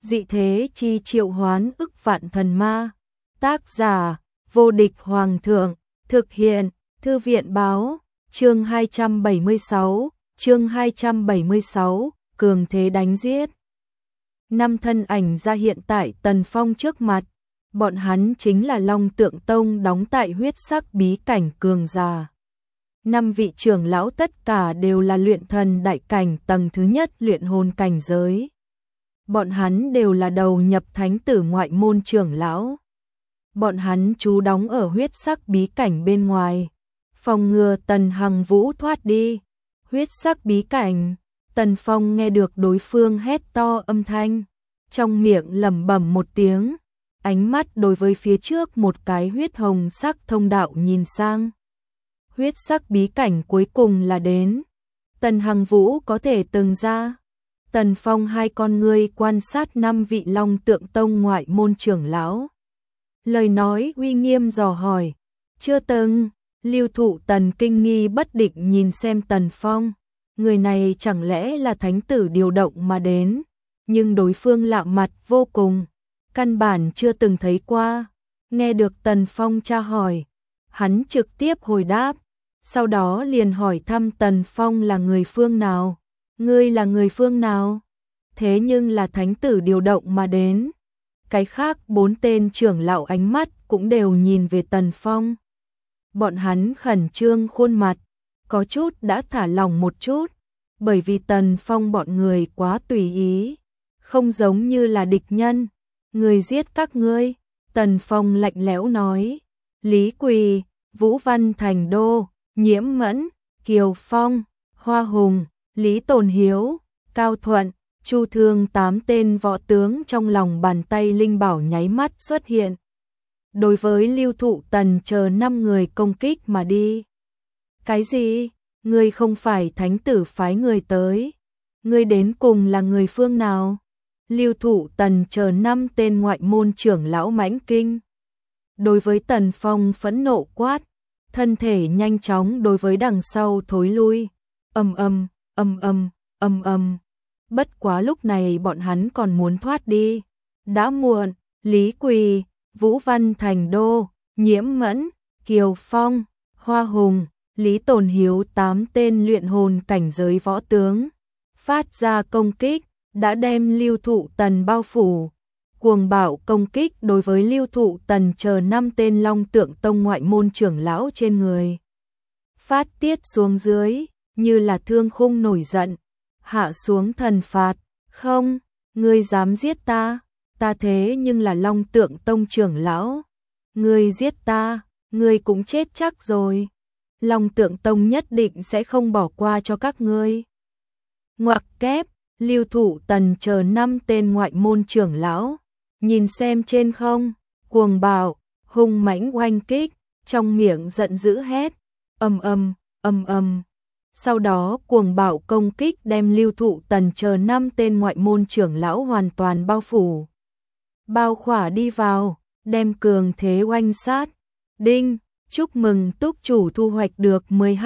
Dị thế chi triệu hoán ức vạn thần ma. Tác giả: Vô địch hoàng thượng. Thực hiện: Thư viện báo. Chương 276, cường thế đánh giết. Năm thân ảnh ra hiện tại Tần Phong trước mặt. Bọn hắn chính là Long Tượng Tông đóng tại huyết sắc bí cảnh cường giả. 5 vị trưởng lão tất cả đều là luyện thần đại cảnh tầng thứ nhất luyện hồn cảnh giới. Bọn hắn đều là đầu nhập thánh tử ngoại môn trưởng lão. Bọn hắn trú đóng ở huyết sắc bí cảnh bên ngoài, phòng ngừa Tần Hằng Vũ thoát đi. Huyết sắc bí cảnh, Tần Phong nghe được đối phương hét to âm thanh, trong miệng lẩm bẩm một tiếng, ánh mắt đối với phía trước một cái huyết hồng sắc thông đạo nhìn sang. Huyết sắc bí cảnh cuối cùng là đến. Tần Hằng Vũ có thể từng ra. Tần Phong hai con ngươi quan sát 5 vị Long Tượng Tông ngoại môn trưởng lão. Lời nói uy nghiêm dò hỏi. Chưa từng. Lưu Thụ Tần kinh nghi bất định nhìn xem Tần Phong. Người này chẳng lẽ là thánh tử điều động mà đến. Nhưng đối phương lạ mặt vô cùng. Căn bản chưa từng thấy qua. Nghe được Tần Phong tra hỏi, hắn trực tiếp hồi đáp. Sau đó liền hỏi thăm Tần Phong là người phương nào. Ngươi là người phương nào? Thế nhưng là thánh tử điều động mà đến. Cái khác 4 tên trưởng lão ánh mắt cũng đều nhìn về Tần Phong. Bọn hắn khẩn trương khuôn mặt, có chút đã thả lỏng một chút, bởi vì Tần Phong bọn người quá tùy ý, không giống như là địch nhân. Người giết các ngươi. Tần Phong lạnh lẽo nói. Lý Quỳ, Vũ Văn Thành Đô, Nhiễm Mẫn, Kiều Phong, Hoa Hùng, Lý Tồn Hiếu, Cao Thuận, Chu Thương, 8 tên võ tướng trong lòng bàn tay linh bảo nháy mắt xuất hiện. Đối với Lưu Thụ Tần chờ 5 người công kích mà đi. Cái gì? Ngươi không phải thánh tử phái người tới. Ngươi đến cùng là người phương nào? Lưu Thụ Tần chờ 5 tên ngoại môn trưởng lão mãnh kinh. Đối với Tần Phong phẫn nộ quát, thân thể nhanh chóng đối với đằng sau thối lui. Bất quá lúc này bọn hắn còn muốn thoát đi. Đã muộn. Lý Quỳ, Vũ Văn Thành Đô, Nhiễm Mẫn, Kiều Phong, Hoa Hùng, Lý Tồn Hiếu, 8 tên luyện hồn cảnh giới võ tướng phát ra công kích, đã đem Lưu Thụ Tần bao phủ. Cuồng bạo công kích đối với Lưu Thụ Tần chờ 5 tên Long Tượng Tông ngoại môn trưởng lão trên người. Phát tiết xuống dưới, như là thương khung nổi giận, hạ xuống thần phạt. Không, ngươi dám giết ta, ta thế nhưng là Long Tượng Tông trưởng lão. Ngươi giết ta, ngươi cũng chết chắc rồi. Long Tượng Tông nhất định sẽ không bỏ qua cho các ngươi. Ngoặc kép, Lưu Thụ Tần chờ 5 tên ngoại môn trưởng lão, nhìn xem trên không, cuồng bạo, hung mãnh oanh kích, trong miệng giận dữ hét, ầm. Sau đó cuồng bạo công kích đem Lưu Thụ Tần chờ 5 tên ngoại môn trưởng lão hoàn toàn bao phủ. Bao khỏa đi vào, đem cường thế oanh sát. Đinh, chúc mừng túc chủ thu hoạch được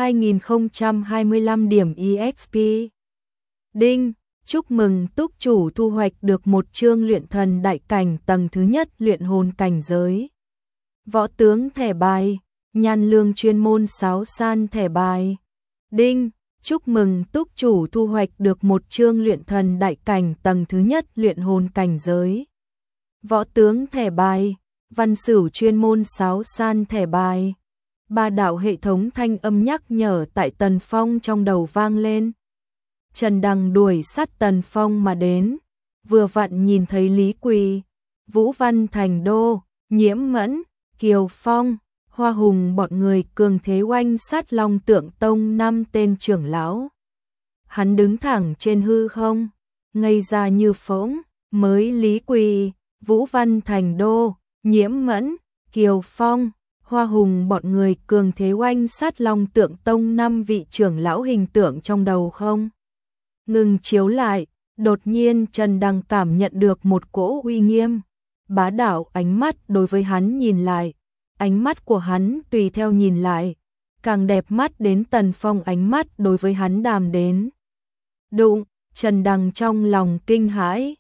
12.025 điểm EXP. Đinh, chúc mừng túc chủ thu hoạch được một chương luyện thần đại cảnh tầng thứ nhất luyện hồn cảnh giới. Võ tướng thẻ bài, nhan lương chuyên môn sáo san thẻ bài. Đinh, chúc mừng túc chủ thu hoạch được một chương luyện thần đại cảnh tầng thứ nhất luyện hồn cảnh giới. Võ tướng thẻ bài, văn sửu chuyên môn sáo san thẻ bài. 3 đạo hệ thống thanh âm nhắc nhở tại Tần Phong trong đầu vang lên. Trần Đằng đuổi sát Tần Phong mà đến, vừa vặn nhìn thấy Lý Quỳ, Vũ Văn Thành Đô, Nhiễm Mẫn, Kiều Phong, Hoa Hùng bọn người cường thế oanh sát Long Tượng Tông 5 tên trưởng lão. Hắn đứng thẳng trên hư không, ngây ra như phỗng. Mới Lý Quỳ, Vũ Văn Thành Đô, Nhiễm Mẫn, Kiều Phong, Hoa Hùng bọn người cường thế oanh sát Long Tượng Tông 5 vị trưởng lão hình tượng trong đầu không ngừng chiếu lại. Đột nhiên Trần Đăng cảm nhận được một cỗ uy nghiêm, bá đạo ánh mắt đối với hắn nhìn lại. Ánh mắt của hắn tùy theo nhìn lại, càng đẹp mắt đến Tần Phong ánh mắt đối với hắn đàm đến. Đụng, Trần Đăng trong lòng kinh hãi.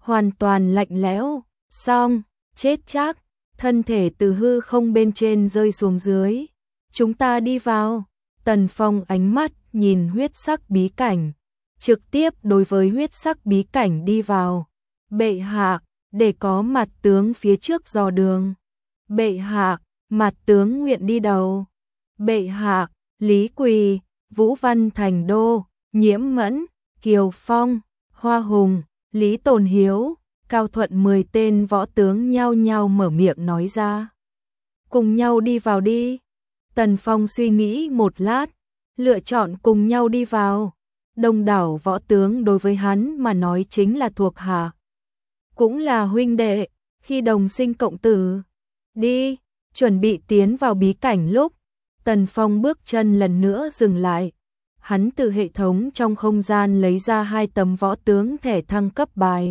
hoàn toàn lạnh lẽo, xong, chết chắc, thân thể từ hư không bên trên rơi xuống dưới. Chúng ta đi vào. Tần Phong ánh mắt nhìn huyết sắc bí cảnh, trực tiếp đối với huyết sắc bí cảnh đi vào. Bệ hạ, để có mặt tướng phía trước dò đường. Bệ hạ, mặt tướng nguyện đi đầu. Bệ hạ, Lý Quỳ, Vũ Văn Thành Đô, Nhiễm Mẫn, Kiều Phong, Hoa Hùng, Lý Tồn Hiếu, Cao Thuận 10 tên võ tướng nhao nhao mở miệng nói ra. Cùng nhau đi vào đi. Tần Phong suy nghĩ một lát, lựa chọn cùng nhau đi vào. Đông đảo võ tướng đối với hắn mà nói chính là thuộc hạ, cũng là huynh đệ, khi đồng sinh cộng tử. Đi, chuẩn bị tiến vào bí cảnh lúc, Tần Phong bước chân lần nữa dừng lại. Hắn từ hệ thống trong không gian lấy ra 2 tấm võ tướng thẻ thăng cấp bài.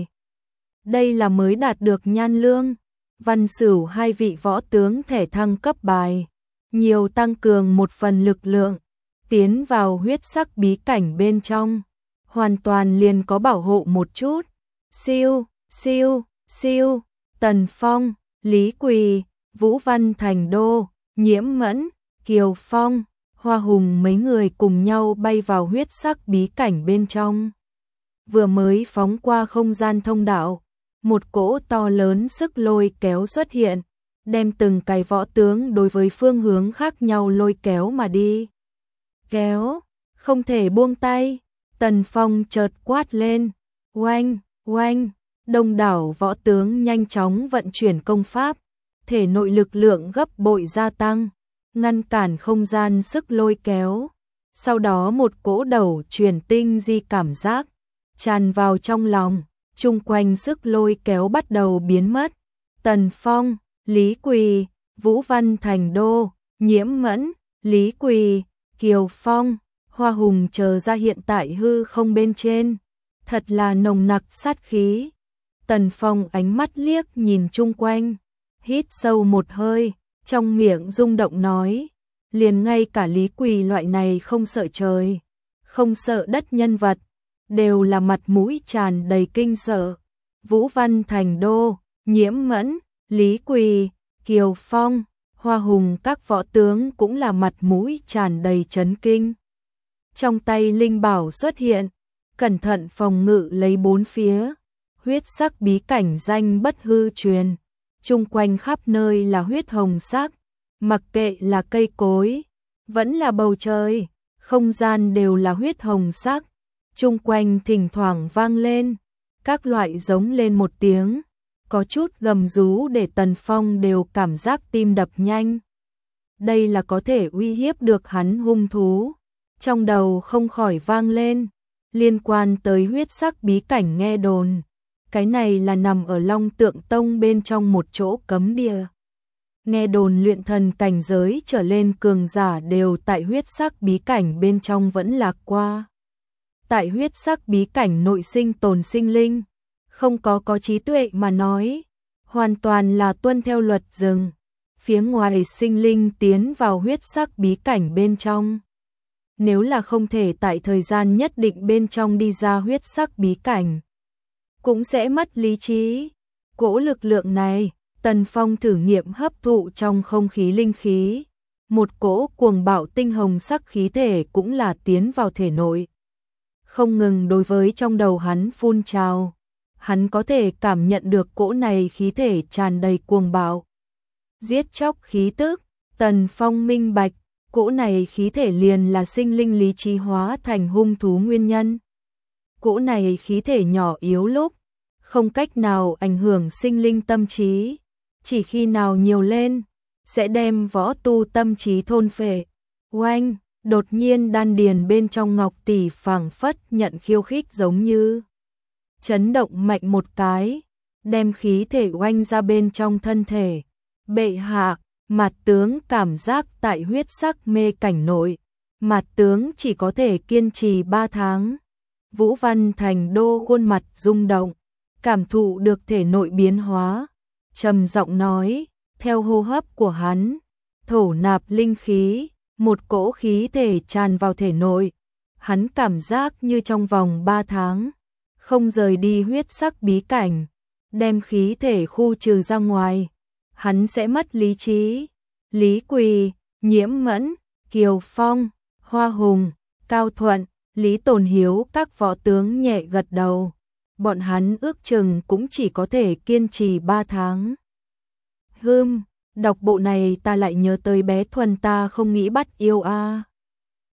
Đây là mới đạt được Nhan Lương, Văn Sửu 2 vị võ tướng thẻ thăng cấp bài, nhiều tăng cường một phần lực lượng, tiến vào huyết sắc bí cảnh bên trong, hoàn toàn liền có bảo hộ một chút. Siêu, siêu, siêu, Tần Phong, Lý Quỳ, Vũ Văn Thành Đô, Nhiễm Mẫn, Kiều Phong, Hoa Hùng mấy người cùng nhau bay vào huyết sắc bí cảnh bên trong. Vừa mới phóng qua không gian thông đạo, một cỗ to lớn sức lôi kéo xuất hiện, đem từng cái võ tướng đối với phương hướng khác nhau lôi kéo mà đi. Kéo, không thể buông tay. Tần Phong chợt quát lên. Oanh, oanh, đông đảo võ tướng nhanh chóng vận chuyển công pháp, thể nội lực lượng gấp bội gia tăng, ngăn cản không gian sức lôi kéo. Sau đó một cỗ đầu truyền tinh di cảm giác tràn vào trong lòng, chung quanh sức lôi kéo bắt đầu biến mất. Tần Phong, Lý Quỳ, Vũ Văn Thành Đô, Nhiễm Mẫn, Lý Quỳ, Kiều Phong, Hoa Hùng chờ ra hiện tại hư không bên trên, thật là nồng nặc sát khí. Tần Phong ánh mắt liếc nhìn chung quanh, hít sâu một hơi, trong miệng rung động nói, liền ngay cả Lý Quỳ loại này không sợ trời, không sợ đất nhân vật, đều là mặt mũi tràn đầy kinh sợ. Vũ Văn Thành Đô, Nhiễm Mẫn, Lý Quỳ, Kiều Phong, Hoa Hùng các võ tướng cũng là mặt mũi tràn đầy chấn kinh. Trong tay linh bảo xuất hiện, cẩn thận phòng ngự lấy bốn phía, huyết sắc bí cảnh danh bất hư truyền, chung quanh khắp nơi là huyết hồng sắc, mặc kệ là cây cối, vẫn là bầu trời, không gian đều là huyết hồng sắc, chung quanh thỉnh thoảng vang lên các loại giống lên một tiếng, có chút gầm rú để Tần Phong đều cảm giác tim đập nhanh. Đây là có thể uy hiếp được hắn hung thú. Trong đầu không khỏi vang lên, liên quan tới huyết sắc bí cảnh nghe đồn. Cái này là nằm ở Long Tượng Tông bên trong một chỗ cấm địa. Nghe đồn luyện thần cảnh giới trở lên cường giả đều tại huyết sắc bí cảnh bên trong vẫn lạc qua. Tại huyết sắc bí cảnh nội sinh tồn sinh linh, không có trí tuệ mà nói, hoàn toàn là tuân theo luật rừng. Phía ngoài sinh linh tiến vào huyết sắc bí cảnh bên trong, nếu là không thể tại thời gian nhất định bên trong đi ra huyết sắc bí cảnh, cũng sẽ mất lý trí. Cỗ lực lượng này, Tần Phong thử nghiệm hấp thụ trong không khí linh khí, một cỗ cuồng bạo tinh hồng sắc khí thể cũng là tiến vào thể nội, không ngừng đối với trong đầu hắn phun trào. Hắn có thể cảm nhận được cỗ này khí thể tràn đầy cuồng bạo, giết chóc khí tức. Tần Phong minh bạch, cỗ này khí thể liền là sinh linh lý trí hóa thành hung thú nguyên nhân. Cỗ này khí thể nhỏ yếu lúc, không cách nào ảnh hưởng sinh linh tâm trí, chỉ khi nào nhiều lên, sẽ đem võ tu tâm trí thôn phệ. Oanh, đột nhiên đan điền bên trong ngọc tỷ phảng phất nhận khiêu khích giống như chấn động mạnh một cái, đem khí thể oanh ra bên trong thân thể. Bệ hạ, Mạt tướng cảm giác tại huyết sắc mê cảnh nội, Mạt tướng chỉ có thể kiên trì 3 tháng. Vũ Văn Thành Đô khuôn mặt rung động, cảm thụ được thể nội biến hóa, trầm giọng nói, theo hô hấp của hắn, thổ nạp linh khí, một cỗ khí thể tràn vào thể nội, hắn cảm giác như trong vòng 3 tháng không rời đi huyết sắc bí cảnh, đem khí thể khu trừ ra ngoài, hắn sẽ mất lý trí. Lý Quỳ, Nhiễm Mẫn, Kiều Phong, Hoa Hùng, Cao Thuận, Lý Tồn Hiếu các võ tướng nhẹ gật đầu. Bọn hắn ước chừng cũng chỉ có thể kiên trì 3 tháng. Đọc bộ này ta lại nhớ tới bé Thuần ta không nghĩ bắt yêu a.